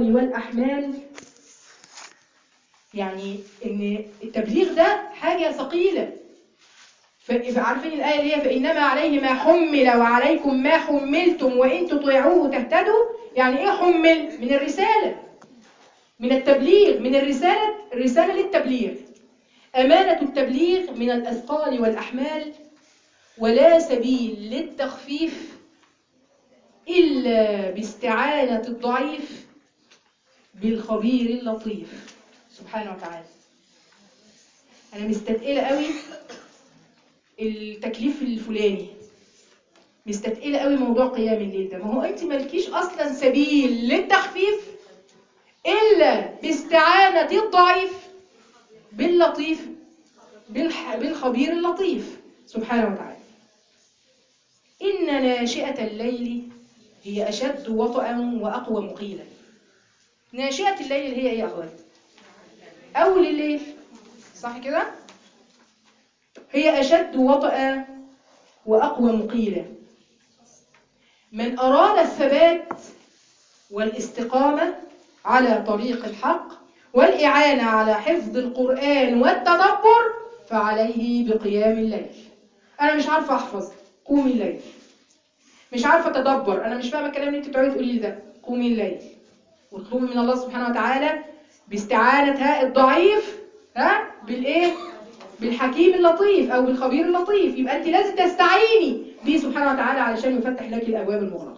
الأثقال والأحمال، يعني إن التبليغ ده حاجة ثقيلة. عارفين الآية اللي هي فإنما عليه ما حمل وعليكم ما حملتم وإن تطيعوه تهتدوا. يعني إيه حمل؟ من الرسالة، من التبليغ، من الرسالة للتبليغ. أمانة التبليغ من الأثقال والأحمال، ولا سبيل للتخفيف إلا باستعانة الضعيف بالخبير اللطيف سبحانه وتعالى. أنا مستثقلة قوي التكليف الفلاني، مستثقلة قوي موضوع قيام الليل ده. ما هو أنت مالكيش أصلا سبيل للتخفيف إلا باستعانة الضعيف باللطيف، بالخبير اللطيف سبحانه وتعالى. إن ناشئة الليل هي أشد وطئا وأقوى مقيلا. ناشئة الليل هي إيه يا أخوات؟ أول الليل، صح كده؟ هي أشد وطئا وأقوى مقيلا. من أراد الثبات والاستقامة على طريق الحق والإعانة على حفظ القرآن والتدبر فعليه بقيام الليل. أنا مش عارفة أحفظ، قومي الليل. مش عارفة أتدبر، أنا مش فاهمة الكلام اللي أنت بتقعدي تقولي ده، قومي الليل واطلبي من الله سبحانه وتعالى باستعانة الضعيف بالإيه؟ بالحكيم اللطيف أو بالخبير اللطيف. يبقى أنت لازم تستعيني به سبحانه وتعالى علشان يفتح لك الأبواب المغلقة.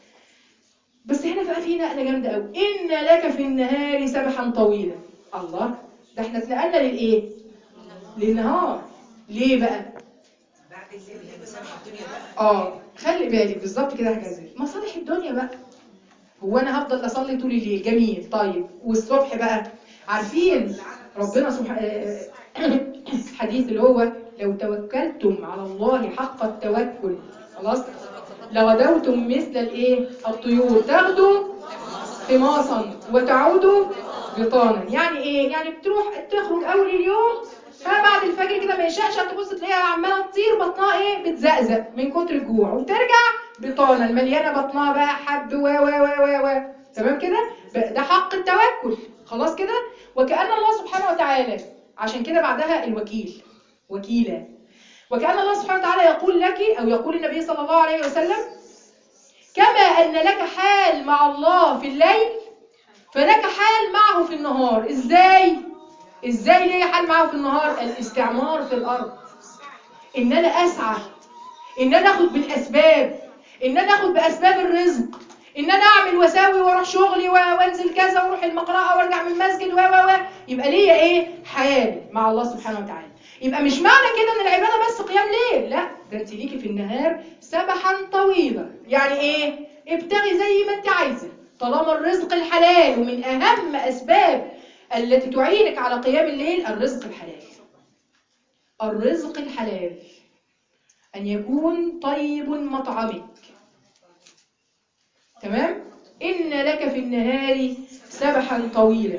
بس هنا بقى في نقلة جامدة قوي. إن لك في النهار سبحا طويلا. الله، ده احنا اتنقلنا للإيه؟ للنهار. ليه بقى؟ بعد الليل هي مصالح الدنيا بقى. خلي بالك بالظبط كده حاجة زي مصالح الدنيا بقى. هو أنا هفضل أصلي طول الليل، جميل، طيب والصبح بقى؟ عارفين ربنا سبحانه الحديث اللي هو لو توكلتم على الله حق التوكل خلاص لغدوتم مثل الايه؟ الطيور تغدو خماصا وتعود بطانا. يعني ايه؟ يعني بتروح تخرج اول اليوم بعد الفجر كده ما يشقش تبص تلاقيها عماله تطير بطنها ايه؟ بتزقزق من كتر الجوع، وترجع بطانا مليانه بطنها بقى حب و تمام كده؟ ده حق التوكل خلاص كده. وكأن الله سبحانه وتعالى عشان كده بعدها الوكيل وكيلا. وكأن الله سبحانه وتعالى يقول لك أو يقول النبي صلى الله عليه وسلم كما أن لك حال مع الله في الليل فلك حال معه في النهار. إزاي ليه حال معه في النهار؟ الاستعمار في الأرض، إن أنا أسعى، إن أنا أخذ بالأسباب، إن أنا أخذ بأسباب الرزق، إن أنا أعمل وأساوي وأروح شغلي وأنزل كذا وأروح المقرأة وأرجع من المسجد يبقى ليا إيه؟ حال مع الله سبحانه وتعالى. يبقى مش معنى كده إن العبادة بس قيام ليل، لا، ده أنت ليكي في النهار سبحا طويلا. يعني إيه؟ ابتغي زي ما أنت عايزة طالما الرزق الحلال. ومن أهم أسباب التي تعينك على قيام الليل الرزق الحلال. الرزق الحلال أن يكون طيب مطعمك. تمام؟ إن لك في النهار سبحا طويلا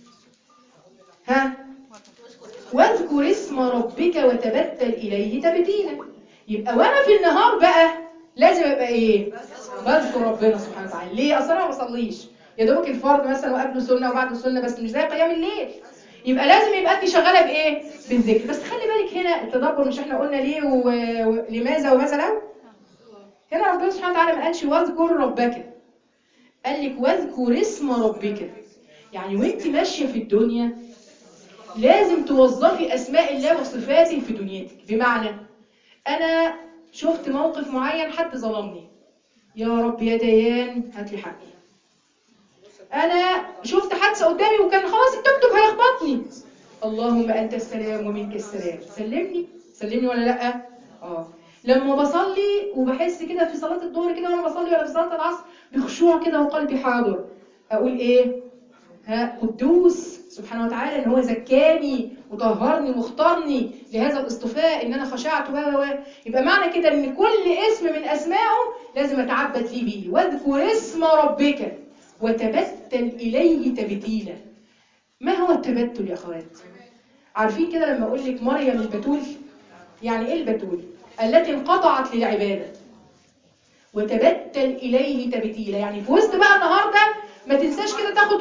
واذكر اسم ربك وتبتل إليه تبتيلا. يبقى وأنا في النهار بقى لازم أبقى إيه؟ بذكر ربنا سبحانه وتعالى. ليه؟ أصلا أنا ما بصليش، يا دوبك الفرض مثلا وقبله سنة وبعد السنة، بس مش زي قيام الليل. يبقى لازم يبقى أنت شغالة بإيه؟ بالذكر. بس خلي بالك هنا التدبر، مش إحنا قلنا ليه ولماذا وماذا له؟ هنا ربنا سبحانه وتعالى ما قالش واذكر ربك، قال لك واذكر اسم ربك. يعني وانت ماشيه في الدنيا لازم توظفي اسماء الله وصفاته في دنيتك. بمعنى انا شفت موقف معين، حد ظلمني، يا رب يا ديان هات لي حقي. انا شفت حادثه قدامي وكان خلاص التوك توك هيخبطني، اللهم انت السلام ومنك السلام، سلمني ولا لا؟ لما بصلي وبحس كده في صلاه الظهر كده وانا بصلي ولا في صلاه العصر بخشوع كده وقلبي حاضر، اقول ايه؟ قدوس سبحانه وتعالى ان هو زكاني وطهرني واختارني لهذا الاصطفاء، ان انا خشعت يبقى معنى كده ان كل اسم من اسمائه لازم اتعبد ليه بيه. واذكر اسم ربك وتبتل اليه تبتيلا. ما هو التبتل يا اخوات؟ عارفين كده لما اقول لك مريم البتول؟ يعني ايه البتول؟ التي انقطعت للعباده. وتبتل اليه تبتيلا، يعني في وسط بقى النهارده ما تنساش كده تاخد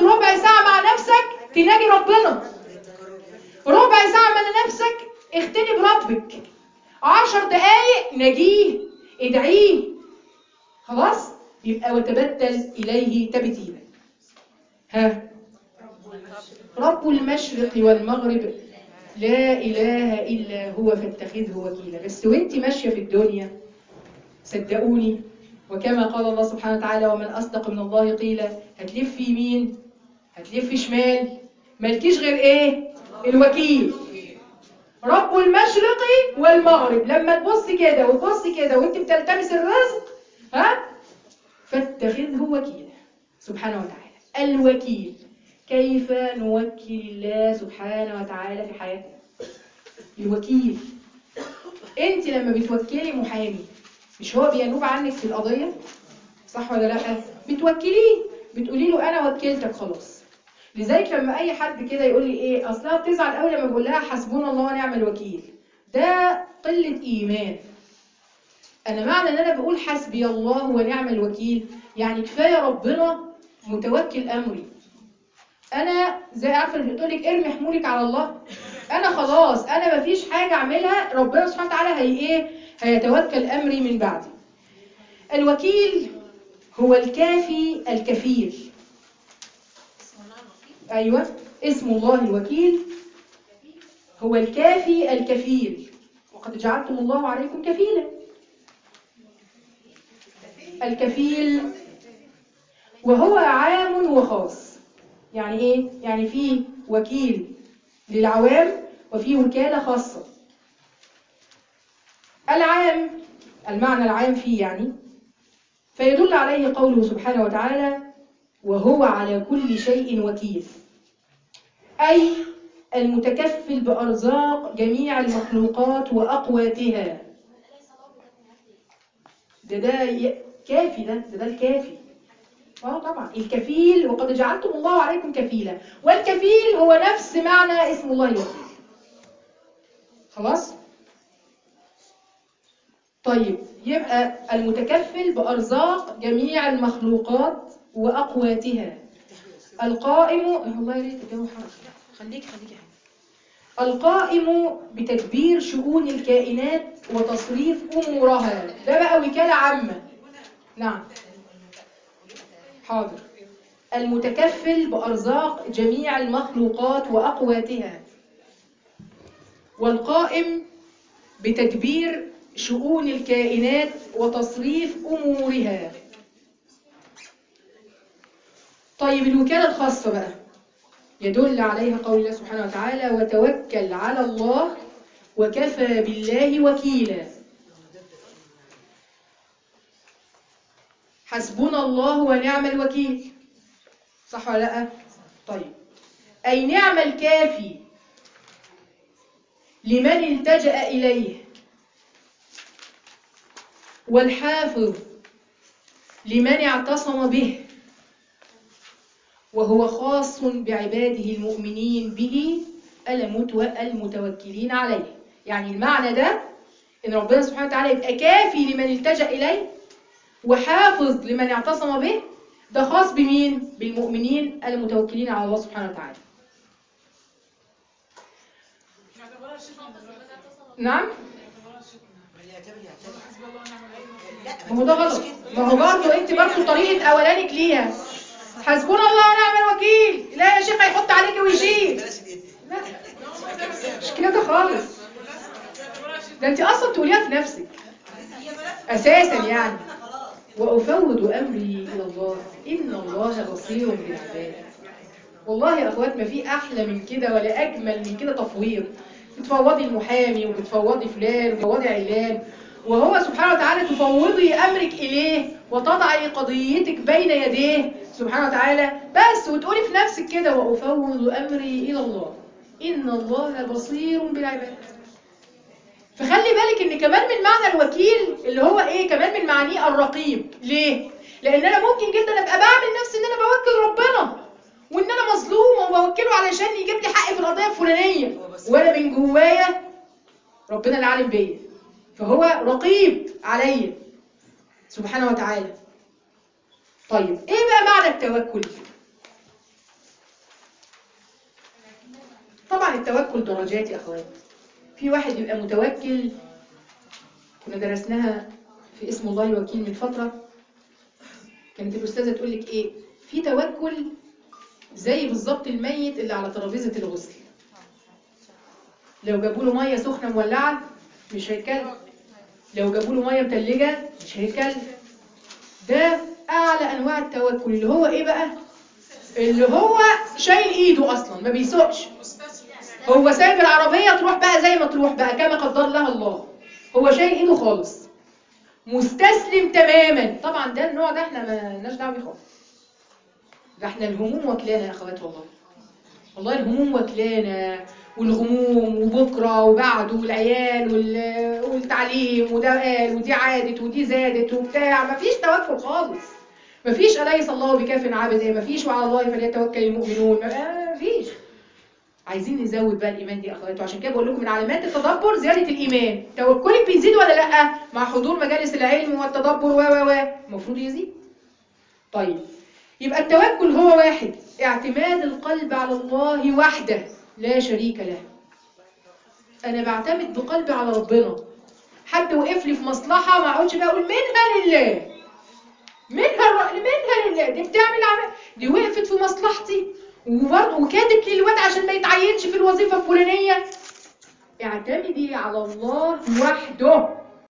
تاخد ربع ساعة مع نفسك تناجي ربنا، ربع ساعة مع نفسك اختني بربك، 10 دقايق ناجيه ادعيه، خلاص يبقى وتبتل إليه تبتيلا. ها، رب المشرق والمغرب لا إله إلا هو فاتخذه وكيلا. بس وانت ماشية في الدنيا صدقوني، وكما قال الله سبحانه وتعالى ومن أصدق من الله قيلا، هتلف يمين هتلف شمال، مالكيش غير ايه؟ الوكيل، رب المشرق والمغرب. لما تبص كده وتبص كده وانت بتلتمس الرزق، ها، فاتخذه وكيلا سبحانه وتعالى. الوكيل، كيف نوكل الله سبحانه وتعالى في حياتنا؟ الوكيل، انت لما بتوكلي محامي مش هو بينوب عنك في القضية، صح ولا لا؟ بتوكليه، بتقولي له انا وكلتك خلاص. لذلك لما اي حد كده يقول لي ايه اصلها بتزعل قوي لما بقول لها حسبنا الله ونعم الوكيل، ده قلة ايمان. انا معنى ان انا بقول حسبي الله ونعم الوكيل يعني كفايه ربنا متوكل امري. انا زي عارفه اللي بتقول لك ارمي حمولك على الله، انا خلاص انا مفيش حاجه اعملها، ربنا سبحانه وتعالى هيتوكل امري من بعدي. الوكيل هو الكافي الكفيل. ايوه، اسم الله الوكيل هو الكافي الكفيل، وقد جعلتم الله عليكم كفيلا. الكفيل وهو عام وخاص. يعني ايه؟ يعني في وكيل للعوام وفي وكالة خاصة. العام، المعنى العام فيه يعني، فيدل عليه قوله سبحانه وتعالى وهو على كل شيء وكيل، أي المتكفل بأرزاق جميع المخلوقات وأقواتها. ده كافي، ده الكافي. طبعا الكفيل، وقد جعلتم الله عليكم كفيلا، والكفيل هو نفس معنى اسم الله الوكيل. خلاص؟ طيب، يبقى المتكفل بأرزاق جميع المخلوقات وأقواتها، القائم، والله يا ريت الجو حر، خليك يا حبيبي، القائم بتدبير شؤون الكائنات وتصريف أمورها. ده بقى وكالة عامة. نعم، حاضر. المتكفل بأرزاق جميع المخلوقات وأقواتها، والقائم بتدبير شؤون الكائنات وتصريف أمورها. طيب الوكالة الخاصة بقى يدل عليها قول الله سبحانه وتعالى وتوكل على الله وكفى بالله وكيلا. حسبنا الله ونعم الوكيل، صح ولا لا؟ طيب، أي نعم الكافي لمن التجأ إليه، والحافظ لمن اعتصم به، وهو خاص بعباده المؤمنين به المتوكلين عليه. يعني المعنى ده إن ربنا سبحانه وتعالى يبقى كافي لمن التجأ إليه وحافظ لمن اعتصم به، ده خاص بمين؟ بالمؤمنين المتوكلين على الله سبحانه وتعالى. نعم؟ ما هو ده غلط. ما هو برضه انت برضه طريقة اولانك ليها حسبنا الله ونعم الوكيل، لا يا شيخ هيحط عليك ويشيل، لا مش كده خالص. ده انت اصلا تقوليها في نفسك اساسا يعني. وافوض امري الى الله ان الله بصير بالعباد. والله يا اخوات ما في احلى من كده ولا اجمل من كده تفويض. بتفوضي المحامي وبتفوضي فلان وبتفوضي علان، وهو سبحانه وتعالى تفوضي امرك اليه وتضعي قضيتك بين يديه سبحانه وتعالى بس، وتقولي في نفسك كده وافوض امري الى الله ان الله بصير بالعباد. فخلي بالك ان كمان من معنى الوكيل اللي هو ايه، كمان من معانيه الرقيب. ليه؟ لان انا ممكن جدا ابقى بعمل نفسي ان انا بوكل ربنا وان انا مظلومه وبوكله علشان يجيب لي حقي في القضيه الفلانيه، وانا من جوايا ربنا اللي عالم بيا، فهو رقيب عليا سبحانه وتعالى. طيب ايه بقى معنى التوكل؟ التوكل درجات يا اخوات. في واحد يبقى متوكل، كنا درسناها في اسم الله الوكيل من فترة، كانت الأستاذة تقول لك إيه؟ في توكل زي بالظبط الميت اللي على ترابيزة الغسل، لو جابوا له مية سخنة مولعة مش هيتكلم، لو جابوا له مية متلجة مش هيتكلم. ده أعلى أنواع التوكل، اللي هو إيه بقى؟ اللي هو شايل إيده أصلا، ما بيسوقش، هو سايب العربية تروح بقى زي ما تروح بقى كما قدر لها الله، هو شايل إيده خالص، مستسلم تماما. طبعا ده النوع ده احنا ما لناش دعوه بيه خالص، ده احنا الهموم واكلانا يا اخوات، والله والله الهموم واكلانا، والغموم وبكره وبعده والعيال والتعليم، وده قال ودي عادت ودي زادت وبتاع، مفيش توكل خالص، مفيش أليس الله بكاف عبده، مفيش وعلى الله فليتوكل المؤمنون، مفيش. عايزين نزود بقى الايمان دي يا اخوات، وعشان كده بقول لكم من علامات التدبر زياده الايمان. توكلك بيزيد ولا لا مع حضور مجالس العلم والتدبر المفروض يزيد. طيب يبقى التوكل هو واحد، اعتماد القلب على الله وحده لا شريك له. انا بعتمد بقلبي على ربنا، حد وقف لي في مصلحه ما اقعدش بقى اقول منها لله، منها لله، دي بتعمل عمل، دي وقفت في مصلحتي وكادت لي الواد عشان ما يتعينش في الوظيفه الفلانيه. اعتمدي على الله وحده